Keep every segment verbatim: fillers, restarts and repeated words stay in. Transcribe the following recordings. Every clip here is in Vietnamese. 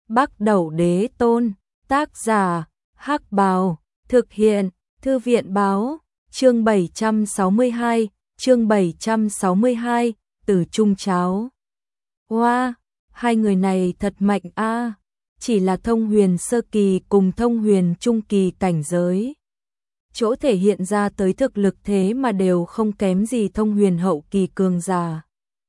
Bắc Đẩu Đế Tôn, tác giả, Hắc Bào, thực hiện, Thư viện Báo, chương bảy trăm sáu mươi hai, chương bảy trăm sáu mươi hai, Tử Trung Cháo. Wow, hai người này thật mạnh a, chỉ là thông huyền sơ kỳ cùng thông huyền trung kỳ cảnh giới. Chỗ thể hiện ra tới thực lực thế mà đều không kém gì thông huyền hậu kỳ cường giả.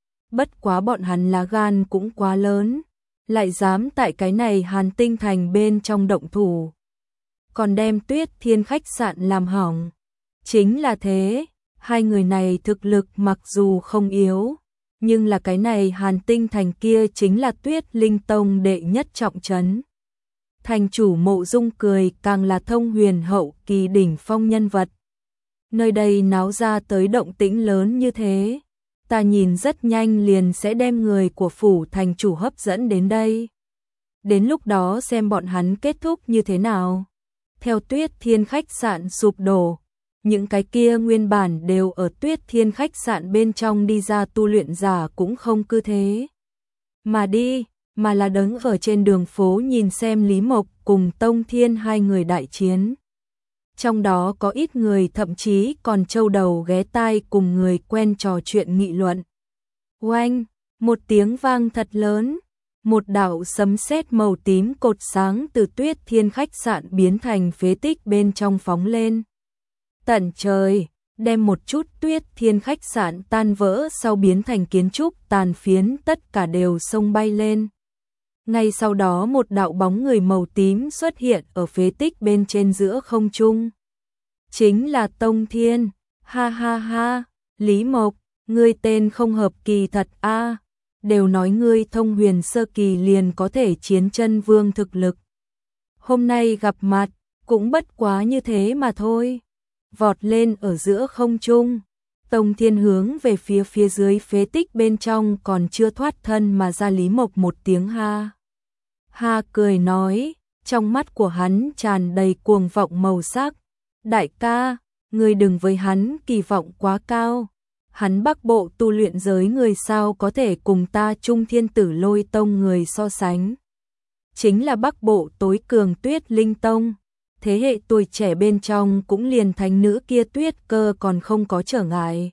Bất quá bọn hắn lá gan cũng quá lớn, lại dám tại cái này Hàn Tinh Thành bên trong động thủ. Còn đem Tuyết Thiên khách sạn làm hỏng. Chính là thế, hai người này thực lực mặc dù không yếu, nhưng là cái này Hàn Tinh Thành kia chính là Tuyết Linh Tông đệ nhất trọng trấn. Thành chủ Mộ Dung Cười càng là thông huyền hậu kỳ đỉnh phong nhân vật. Nơi đây náo ra tới động tĩnh lớn như thế, ta nhìn rất nhanh liền sẽ đem người của phủ thành chủ hấp dẫn đến đây. Đến lúc đó xem bọn hắn kết thúc như thế nào. Theo Tuyết Thiên khách sạn sụp đổ, những cái kia nguyên bản đều ở Tuyết Thiên khách sạn bên trong đi ra tu luyện giả cũng không cứ thế mà đi, mà là đứng ở trên đường phố nhìn xem Lý Mộc cùng Tông Thiên hai người đại chiến. Trong đó có ít người thậm chí còn trâu đầu ghé tai cùng người quen trò chuyện nghị luận. Oanh, một tiếng vang thật lớn, một đạo sấm sét màu tím cột sáng từ Tuyết Thiên khách sạn biến thành phế tích bên trong phóng lên. Tận trời, đem một chút Tuyết Thiên khách sạn tan vỡ sau biến thành kiến trúc tàn phiến tất cả đều xông bay lên. Ngay sau đó một đạo bóng người màu tím xuất hiện ở phế tích bên trên giữa không trung. Chính là Tông Thiên, ha ha ha, Lý Mộc, ngươi tên không hợp kỳ thật a, đều nói ngươi thông huyền sơ kỳ liền có thể chiến chân vương thực lực. Hôm nay gặp mặt, cũng bất quá như thế mà thôi. Vọt lên ở giữa không trung, Tông Thiên hướng về phía phía dưới phế tích bên trong còn chưa thoát thân mà ra Lý Mộc một tiếng ha. Ha cười nói, trong mắt của hắn tràn đầy cuồng vọng màu sắc. Đại ca, ngươi đừng với hắn kỳ vọng quá cao. Hắn Bắc Bộ tu luyện giới người sao có thể cùng ta Trung Thiên Tử Lôi Tông người so sánh. Chính là Bắc Bộ tối cường Tuyết Linh Tông. Thế hệ tuổi trẻ bên trong cũng liền thánh nữ kia Tuyết Cơ còn không có trở ngại.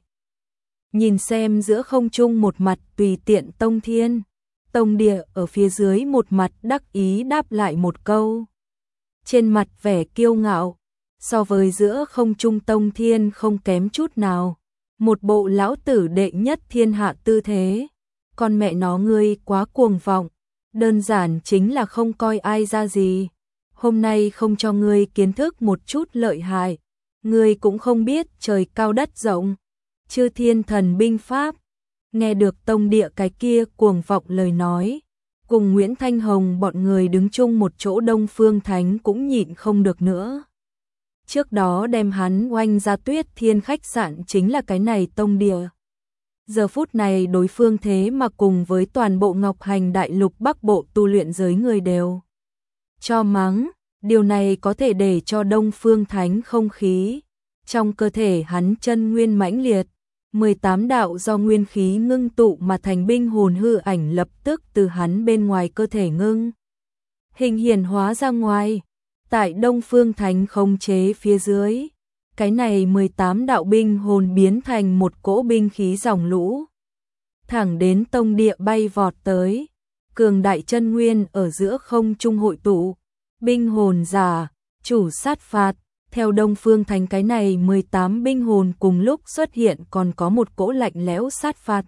Nhìn xem giữa không trung một mặt tùy tiện Tông Thiên, Tông Địa ở phía dưới một mặt đắc ý đáp lại một câu. Trên mặt vẻ kiêu ngạo, so với giữa không trung Tông Thiên không kém chút nào. Một bộ lão tử đệ nhất thiên hạ tư thế. Con mẹ nó ngươi quá cuồng vọng, đơn giản chính là không coi ai ra gì. Hôm nay không cho ngươi kiến thức một chút lợi hại, ngươi cũng không biết trời cao đất rộng. Chư thiên thần binh pháp. Nghe được Tông Địa cái kia cuồng vọng lời nói, cùng Nguyễn Thanh Hồng bọn người đứng chung một chỗ Đông Phương Thánh cũng nhịn không được nữa. Trước đó đem hắn oanh ra Tuyết Thiên khách sạn chính là cái này Tông Địa. Giờ phút này đối phương thế mà cùng với toàn bộ Ngọc Hành Đại Lục Bắc Bộ tu luyện giới người đều cho mắng, điều này có thể để cho Đông Phương Thánh không khí trong cơ thể hắn chân nguyên mãnh liệt, mười tám đạo do nguyên khí ngưng tụ mà thành binh hồn hư ảnh lập tức từ hắn bên ngoài cơ thể ngưng hình hiển hóa ra ngoài. Tại Đông Phương Thánh khống chế phía dưới, cái này mười tám đạo binh hồn biến thành một cỗ binh khí dòng lũ, thẳng đến Tông Địa bay vọt tới. Cường đại chân nguyên ở giữa không trung hội tụ, binh hồn giả, chủ sát phạt. Theo Đông Phương Thánh cái này mười tám binh hồn cùng lúc xuất hiện còn có một cỗ lạnh lẽo sát phạt.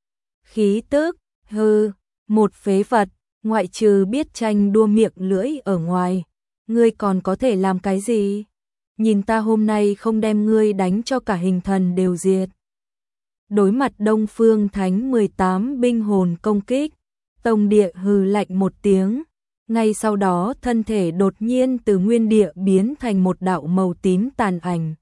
Khí tức, hư, một phế vật, ngoại trừ biết tranh đua miệng lưỡi ở ngoài, ngươi còn có thể làm cái gì? Nhìn ta hôm nay không đem ngươi đánh cho cả hình thần đều diệt. Đối mặt Đông Phương Thánh mười tám binh hồn công kích, Tông Địa hừ lạnh một tiếng, ngay sau đó thân thể đột nhiên từ nguyên địa biến thành một đạo màu tím tàn ảnh.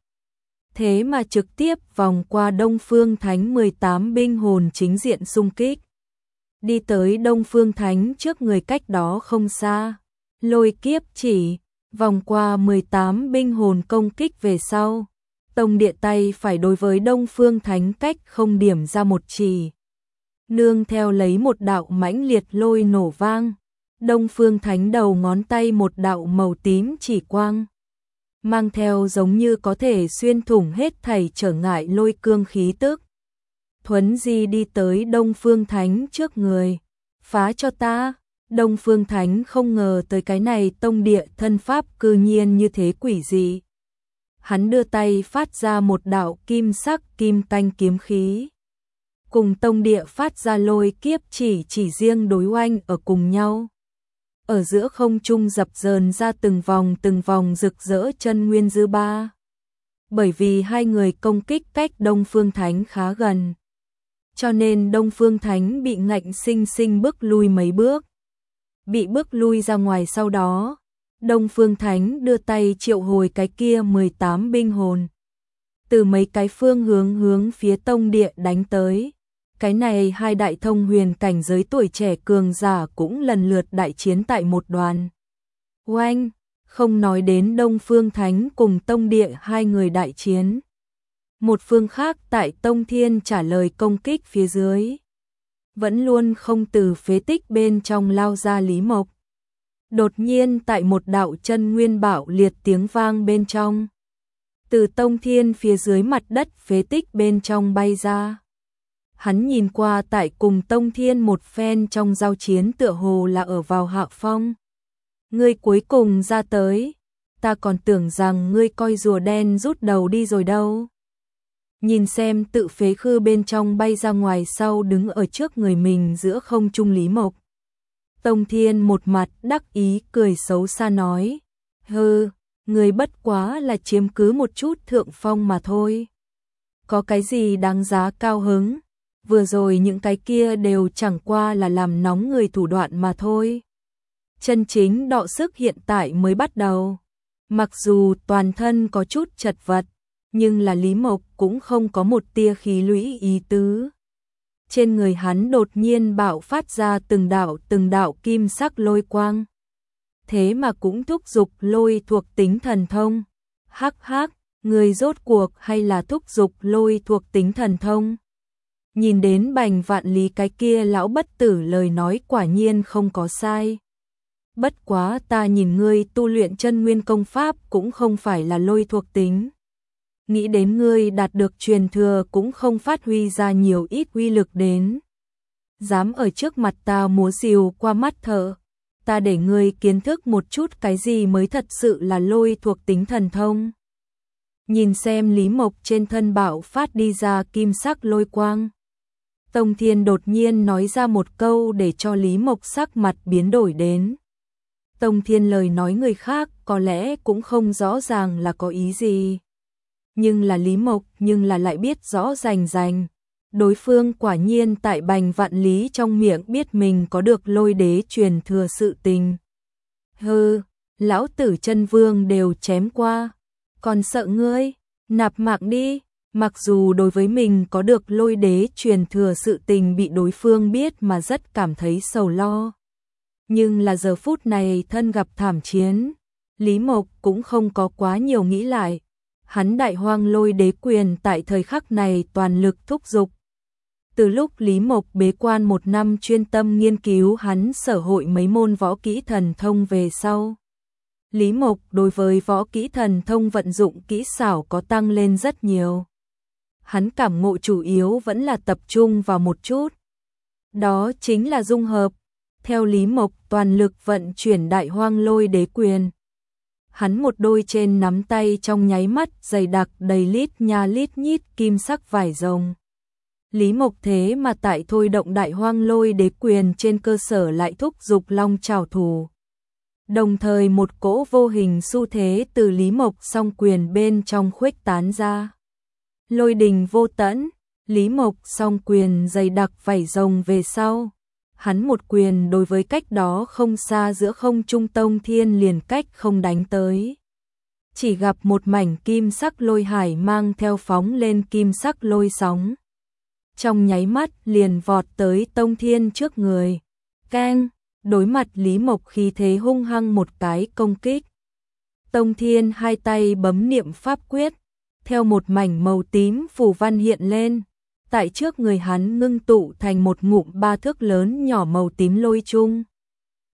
Thế mà trực tiếp vòng qua Đông Phương Thánh mười tám binh hồn chính diện xung kích. Đi tới Đông Phương Thánh trước người cách đó không xa, lôi kiếp chỉ, vòng qua mười tám binh hồn công kích về sau. Tông Địa tay phải đối với Đông Phương Thánh cách không điểm ra một chỉ. Nương theo lấy một đạo mãnh liệt lôi nổ vang. Đông Phương Thánh đầu ngón tay một đạo màu tím chỉ quang, mang theo giống như có thể xuyên thủng hết thảy trở ngại lôi cương khí tức. Thuấn di đi tới Đông Phương Thánh trước người, phá cho ta. Đông Phương Thánh không ngờ tới cái này tông địa thân pháp cư nhiên như thế quỷ dị. Hắn đưa tay phát ra một đạo kim sắc kim canh kiếm khí, cùng tông địa phát ra lôi kiếp chỉ chỉ riêng đối oanh ở cùng nhau. Ở giữa không trung dập dờn ra từng vòng từng vòng rực rỡ chân nguyên dư ba. Bởi vì hai người công kích cách Đông Phương Thánh khá gần, cho nên Đông Phương Thánh bị ngạnh sinh sinh bước lui mấy bước. Bị bước lui ra ngoài sau đó, Đông Phương Thánh đưa tay triệu hồi cái kia mười tám binh hồn. Từ mấy cái phương hướng hướng phía tông địa đánh tới. Cái này hai đại thông huyền cảnh giới tuổi trẻ cường giả cũng lần lượt đại chiến tại một đoàn. Oanh, không nói đến Đông Phương Thánh cùng tông địa hai người đại chiến. Một phương khác tại Tông Thiên trả lời công kích phía dưới. Vẫn luôn không từ phế tích bên trong lao ra Lý Mộc. Đột nhiên tại một đạo chân nguyên bạo liệt tiếng vang bên trong. Từ Tông Thiên phía dưới mặt đất phế tích bên trong bay ra. Hắn nhìn qua tại cùng Tông Thiên một phen trong giao chiến tựa hồ là ở vào hạ phong. Ngươi cuối cùng ra tới, ta còn tưởng rằng ngươi coi rùa đen rút đầu đi rồi đâu. Nhìn xem tự phế khư bên trong bay ra ngoài sau đứng ở trước người mình giữa không trung Lý Mộc. Tông Thiên một mặt đắc ý cười xấu xa nói, hừ, người bất quá là chiếm cứ một chút thượng phong mà thôi. Có cái gì đáng giá cao hứng, vừa rồi những cái kia đều chẳng qua là làm nóng người thủ đoạn mà thôi. Chân chính đọ sức hiện tại mới bắt đầu. Mặc dù toàn thân có chút chật vật, nhưng là Lý Mộc cũng không có một tia khí lũy ý tứ. Trên người hắn đột nhiên bạo phát ra từng đạo từng đạo kim sắc lôi quang. Thế mà cũng thúc giục lôi thuộc tính thần thông. Hắc hắc, người rốt cuộc hay là thúc giục lôi thuộc tính thần thông? Nhìn đến Bành Vạn Lý cái kia lão bất tử lời nói quả nhiên không có sai. Bất quá ta nhìn ngươi tu luyện chân nguyên công pháp cũng không phải là lôi thuộc tính. Nghĩ đến ngươi đạt được truyền thừa cũng không phát huy ra nhiều ít uy lực đến. Dám ở trước mặt ta múa rìu qua mắt thợ, ta để ngươi kiến thức một chút cái gì mới thật sự là lôi thuộc tính thần thông. Nhìn xem Lý Mộc trên thân bạo phát đi ra kim sắc lôi quang. Tông Thiên đột nhiên nói ra một câu để cho Lý Mộc sắc mặt biến đổi đến. Tông Thiên lời nói người khác có lẽ cũng không rõ ràng là có ý gì. Nhưng là Lý Mộc nhưng là lại biết rõ rành rành. Đối phương quả nhiên tại Bành Vạn Lý trong miệng biết mình có được lôi đế truyền thừa sự tình. Hừ, lão tử chân vương đều chém qua. Còn sợ ngươi, nạp mạng đi. Mặc dù đối với mình có được lôi đế truyền thừa sự tình bị đối phương biết mà rất cảm thấy sầu lo. Nhưng là giờ phút này thân gặp thảm chiến, Lý Mộc cũng không có quá nhiều nghĩ lại. Hắn đại hoang lôi đế quyền tại thời khắc này toàn lực thúc giục. Từ lúc Lý Mộc bế quan một năm chuyên tâm nghiên cứu hắn sở hội mấy môn võ kỹ thần thông về sau. Lý Mộc đối với võ kỹ thần thông vận dụng kỹ xảo có tăng lên rất nhiều. Hắn cảm ngộ chủ yếu vẫn là tập trung vào một chút. Đó chính là dung hợp. Theo Lý Mộc toàn lực vận chuyển đại hoang lôi đế quyền. Hắn một đôi trên nắm tay trong nháy mắt dày đặc đầy lít nha lít nhít kim sắc vải rồng. Lý Mộc thế mà tại thôi động đại hoang lôi đế quyền trên cơ sở lại thúc giục long trảo thủ. Đồng thời một cỗ vô hình xu thế từ Lý Mộc song quyền bên trong khuếch tán ra. Lôi đình vô tận, Lý Mộc song quyền dày đặc vảy rồng về sau. Hắn một quyền đối với cách đó không xa giữa không trung Tông Thiên liền cách không đánh tới. Chỉ gặp một mảnh kim sắc lôi hải mang theo phóng lên kim sắc lôi sóng. Trong nháy mắt liền vọt tới Tông Thiên trước người. Keng, đối mặt Lý Mộc khí thế hung hăng một cái công kích. Tông Thiên hai tay bấm niệm pháp quyết, theo một mảnh màu tím phù văn hiện lên. Tại trước người hắn ngưng tụ thành một ngụm ba thước lớn nhỏ màu tím lôi chung.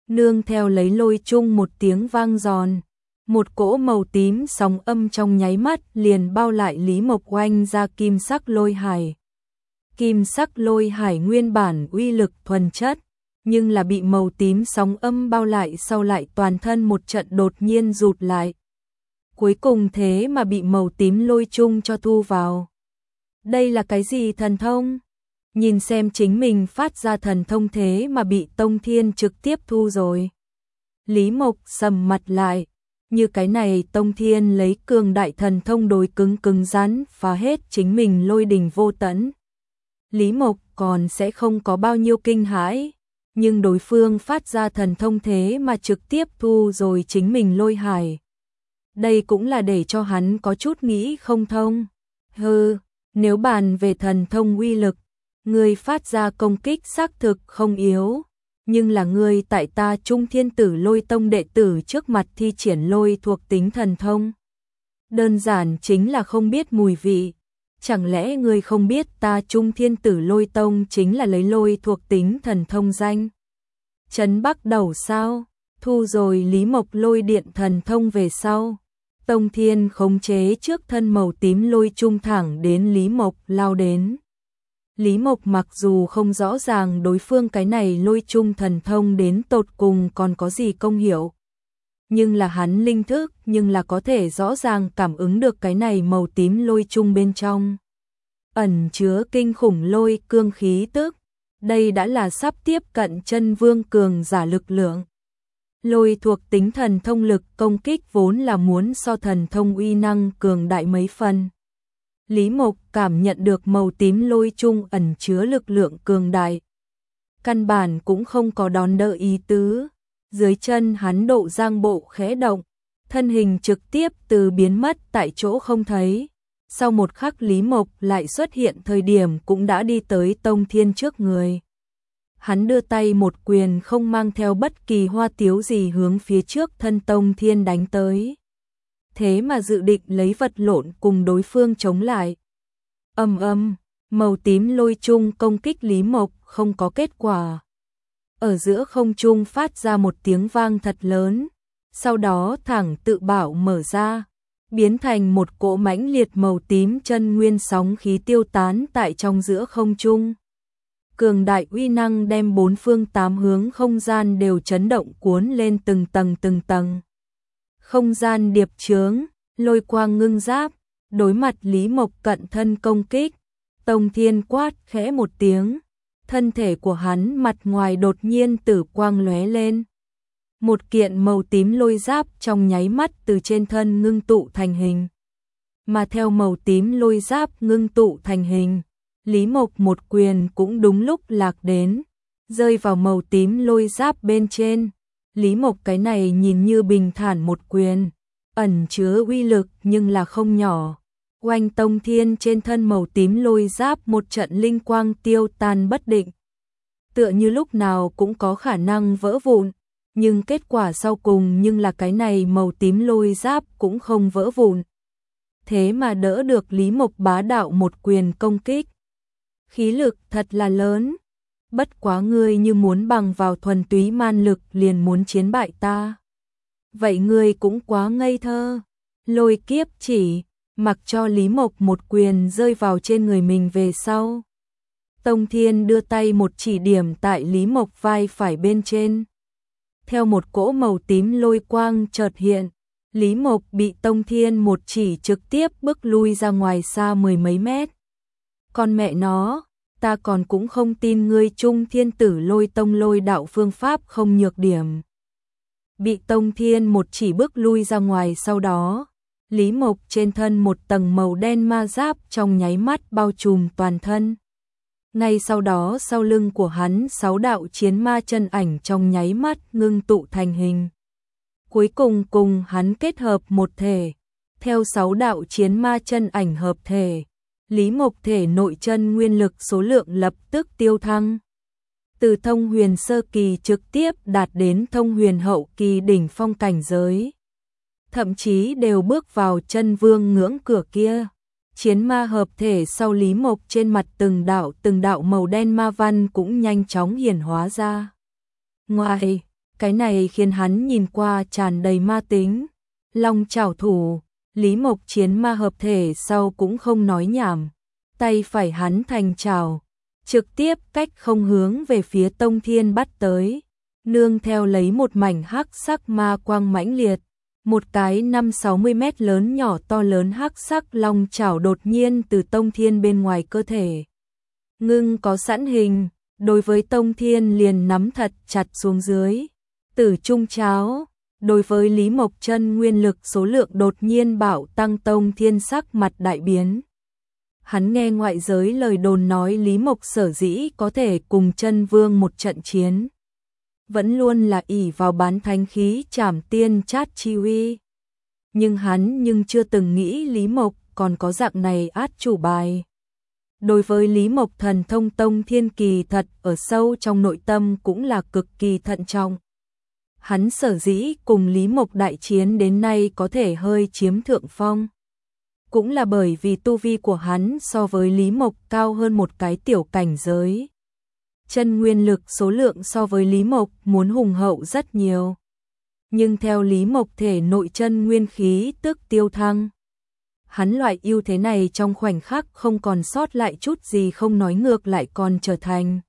nương theo lấy lôi chung một tiếng vang giòn. Một cỗ màu tím sóng âm trong nháy mắt liền bao lại Lý Mộc oanh ra kim sắc lôi hải. Kim sắc lôi hải nguyên bản uy lực thuần chất, nhưng là bị màu tím sóng âm bao lại sau lại toàn thân một trận đột nhiên rụt lại. Cuối cùng thế mà bị màu tím lôi chung cho thu vào. Đây là cái gì thần thông? Nhìn xem chính mình phát ra thần thông thế mà bị Tông Thiên trực tiếp thu rồi. Lý Mộc sầm mặt lại, như cái này Tông Thiên lấy cường đại thần thông đối cứng cứng rắn phá hết chính mình lôi đình vô tận. Lý Mộc còn sẽ không có bao nhiêu kinh hãi, nhưng đối phương phát ra thần thông thế mà trực tiếp thu rồi chính mình lôi hải. Đây cũng là để cho hắn có chút nghĩ không thông. Hừ, nếu bàn về thần thông uy lực, ngươi phát ra công kích xác thực không yếu, nhưng là ngươi tại ta Trung Thiên Tử Lôi Tông đệ tử trước mặt thi triển lôi thuộc tính thần thông. Đơn giản chính là không biết mùi vị. Chẳng lẽ ngươi không biết ta Trung Thiên Tử Lôi Tông chính là lấy lôi thuộc tính thần thông danh chấn Bắc đầu sao? Thu rồi Lý Mộc lôi điện thần thông về sau, Tông Thiên khống chế trước thân màu tím lôi trung thẳng đến Lý Mộc lao đến. Lý Mộc mặc dù không rõ ràng đối phương cái này lôi trung thần thông đến tột cùng còn có gì công hiệu, nhưng là hắn linh thức nhưng là có thể rõ ràng cảm ứng được cái này màu tím lôi trung bên trong ẩn chứa kinh khủng lôi cương khí tức. Đây đã là sắp tiếp cận chân vương cường giả lực lượng. Lôi thuộc tính thần thông lực công kích vốn là muốn so thần thông uy năng cường đại mấy phần. Lý Mộc cảm nhận được màu tím lôi trung ẩn chứa lực lượng cường đại. Căn bản cũng không có đón đỡ ý tứ. Dưới chân hắn độ giang bộ khẽ động, thân hình trực tiếp từ biến mất tại chỗ không thấy. Sau một khắc Lý Mộc lại xuất hiện thời điểm cũng đã đi tới Tông Thiên trước người. Hắn đưa tay một quyền không mang theo bất kỳ hoa tiếu gì hướng phía trước thân Tông Thiên đánh tới. Thế mà dự định lấy vật lộn cùng đối phương chống lại. Ầm ầm, màu tím lôi chung công kích Lý Mộc không có kết quả. Ở giữa không trung phát ra một tiếng vang thật lớn, sau đó thẳng tự bảo mở ra, biến thành một cỗ mãnh liệt màu tím chân nguyên sóng khí tiêu tán tại trong giữa không trung. Cường đại uy năng đem bốn phương tám hướng không gian đều chấn động cuốn lên từng tầng từng tầng. Không gian điệp chướng, lôi quang ngưng giáp, đối mặt Lý Mộc cận thân công kích, Tông Thiên quát khẽ một tiếng, thân thể của hắn mặt ngoài đột nhiên tử quang lóe lên. Một kiện màu tím lôi giáp trong nháy mắt từ trên thân ngưng tụ thành hình. Mà theo màu tím lôi giáp ngưng tụ thành hình, Lý Mộc một quyền cũng đúng lúc lạc đến, rơi vào màu tím lôi giáp bên trên. Lý Mộc cái này nhìn như bình thản một quyền, ẩn chứa uy lực nhưng là không nhỏ. Oanh Tông Thiên trên thân màu tím lôi giáp một trận linh quang tiêu tan bất định. Tựa như lúc nào cũng có khả năng vỡ vụn, nhưng kết quả sau cùng nhưng là cái này màu tím lôi giáp cũng không vỡ vụn. Thế mà đỡ được Lý Mộc bá đạo một quyền công kích. Khí lực thật là lớn. Bất quá ngươi như muốn bằng vào thuần túy man lực liền muốn chiến bại ta. Vậy ngươi cũng quá ngây thơ. Lôi kiếp chỉ, mặc cho Lý Mộc một quyền rơi vào trên người mình về sau. Tông Thiên đưa tay một chỉ điểm tại Lý Mộc vai phải bên trên. Theo một cỗ màu tím lôi quang chợt hiện, Lý Mộc bị Tông Thiên một chỉ trực tiếp bước lui ra ngoài xa mười mấy mét. Con mẹ nó, ta còn cũng không tin ngươi Trung Thiên Tử Lôi Tông lôi đạo phương pháp không nhược điểm. Bị Tông Thiên một chỉ bước lui ra ngoài sau đó, Lý Mộc trên thân một tầng màu đen ma giáp trong nháy mắt bao trùm toàn thân. Ngay sau đó sau lưng của hắn sáu đạo chiến ma chân ảnh trong nháy mắt ngưng tụ thành hình. Cuối cùng cùng hắn kết hợp một thể, theo sáu đạo chiến ma chân ảnh hợp thể, Lý Mộc thể nội chân nguyên lực số lượng lập tức tiêu thăng. Từ thông huyền sơ kỳ trực tiếp đạt đến thông huyền hậu kỳ đỉnh phong cảnh giới. Thậm chí đều bước vào chân vương ngưỡng cửa kia. Chiến ma hợp thể sau Lý Mộc trên mặt từng đạo từng đạo màu đen ma văn cũng nhanh chóng hiển hóa ra. Ngoài Cái này khiến hắn nhìn qua tràn đầy ma tính. Long chảo thủ, Lý Mộc chiến ma hợp thể sau cũng không nói nhảm. Tay phải hắn thành chảo, trực tiếp cách không hướng về phía Tông Thiên bắt tới. Nương theo lấy một mảnh hắc sắc ma quang mãnh liệt. Một cái năm sáu mươi mét lớn nhỏ to lớn hắc sắc long chảo đột nhiên từ Tông Thiên bên ngoài cơ thể. Ngưng có sẵn hình, đối với Tông Thiên liền nắm thật chặt xuống dưới. Tử trung cháo, đối với Lý Mộc chân nguyên lực số lượng đột nhiên bạo tăng, Tông Thiên sắc mặt đại biến. Hắn nghe ngoại giới lời đồn nói Lý Mộc sở dĩ có thể cùng chân vương một trận chiến. Vẫn luôn là ỷ vào bán thánh khí trảm tiên chát chi uy. Nhưng hắn nhưng chưa từng nghĩ Lý Mộc còn có dạng này át chủ bài. Đối với Lý Mộc thần thông Tông Thiên kỳ thật ở sâu trong nội tâm cũng là cực kỳ thận trọng. Hắn sở dĩ cùng Lý Mộc đại chiến đến nay có thể hơi chiếm thượng phong. Cũng là bởi vì tu vi của hắn so với Lý Mộc cao hơn một cái tiểu cảnh giới. Chân nguyên lực số lượng so với Lý Mộc muốn hùng hậu rất nhiều. Nhưng theo Lý Mộc thể nội chân nguyên khí tức tiêu thăng. Hắn loại ưu thế này trong khoảnh khắc không còn sót lại chút gì, không nói ngược lại còn trở thành.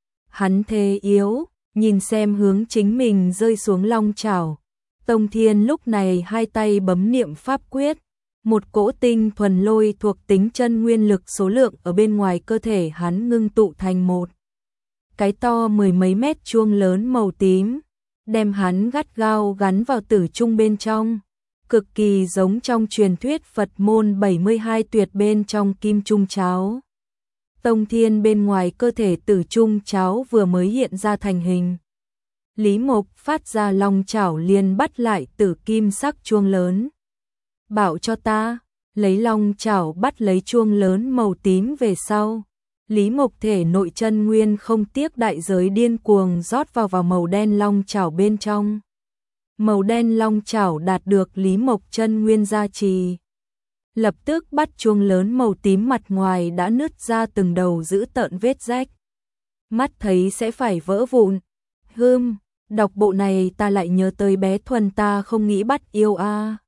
Hắn thế yếu, nhìn xem hướng chính mình rơi xuống long chảo. Tông Thiên lúc này hai tay bấm niệm pháp quyết. Một cỗ tinh thuần lôi thuộc tính chân nguyên lực số lượng ở bên ngoài cơ thể hắn ngưng tụ thành một cái to mười mấy mét chuông lớn màu tím, đem hắn gắt gao gắn vào tử trung bên trong, cực kỳ giống trong truyền thuyết Phật môn bảy mươi hai tuyệt bên trong kim trung cháo. Tông Thiên bên ngoài cơ thể tử trung cháo vừa mới hiện ra thành hình. Lý Mộc phát ra long chảo liền bắt lại tử kim sắc chuông lớn. Bảo cho ta, lấy long chảo bắt lấy chuông lớn màu tím về sau. Lý Mộc thể nội chân nguyên không tiếc đại giới điên cuồng rót vào vào màu đen long chảo bên trong. Màu đen long chảo đạt được Lý Mộc chân nguyên gia trì. Lập tức bắt chuông lớn màu tím mặt ngoài đã nứt ra từng đầu dữ tợn vết rách. Mắt thấy sẽ phải vỡ vụn. Hưm, đọc bộ này ta lại nhớ tới bé Thuần ta không nghĩ bắt yêu a.